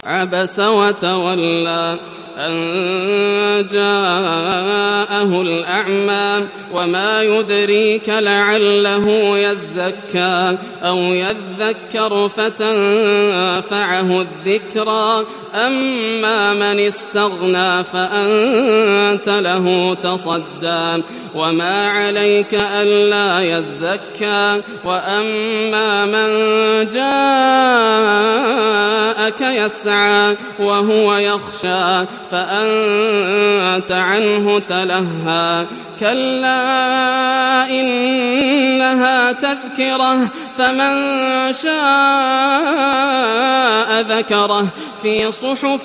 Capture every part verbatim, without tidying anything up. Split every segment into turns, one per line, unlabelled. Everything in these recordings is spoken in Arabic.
عبس وتولى أن جاءه الأعمى وما يدريك لعله يزكى أو يذكر فتنفعه الذكرى أما من استغنى فأنت له تصدى وما عليك ألا يزكى وأما من جاءك يسعى وهو يخشى فأنت عنه تلهى كلا إنها تذكرة فمن شاء ذكره في صحف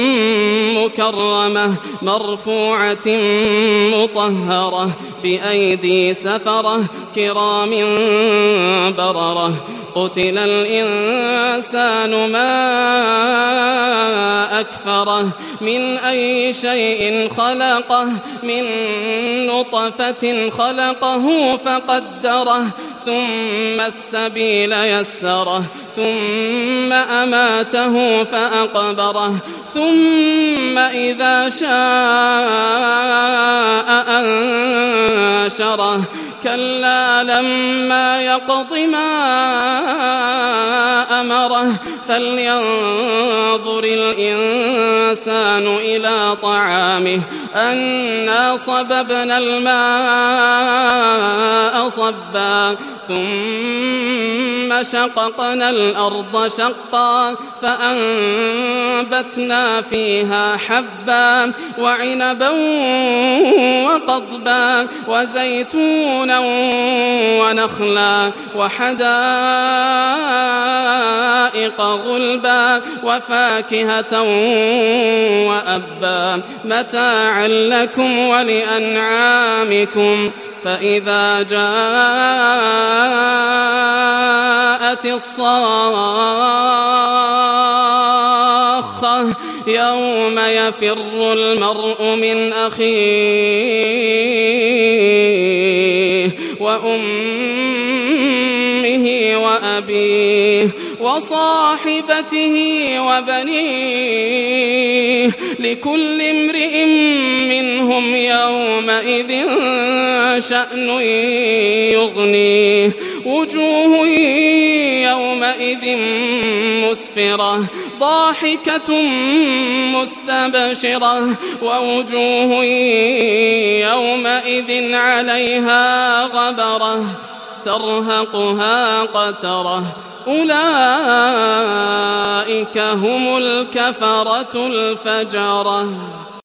مكرمة مرفوعة مطهرة بأيدي سفرة كرام بررة قتل الإنسان ما أكفره من أي شيء خلقه من نطفة خلقه فقدره ثم السبيل يسره ثم أماته فأقبره ثم إذا شاء أنشره كلا لما يقض ما أمره فلينظر الإنسان إلى طعامه أنا صببنا الماء صبا ثم شققنا الأرض شقا فأنبتنا فيها حبا وعنبا وقضبا وزيتونا ونخلا وحدائق غلبا وفاكهة وأبا متاعا لكم ولأنعامكم فإذا جاءت الصاخة يوم يفر المرء من أخيه وأمه وأبيه وصاحبته وبنيه لكل امرئ منهم يومئذ شأن يغنيه وجوه يومئذ مسفرة ضاحكة مستبشرة ووجوه يومئذ عليها غبرة ترهقها قترة أولئك هم الكفرة الفجرة.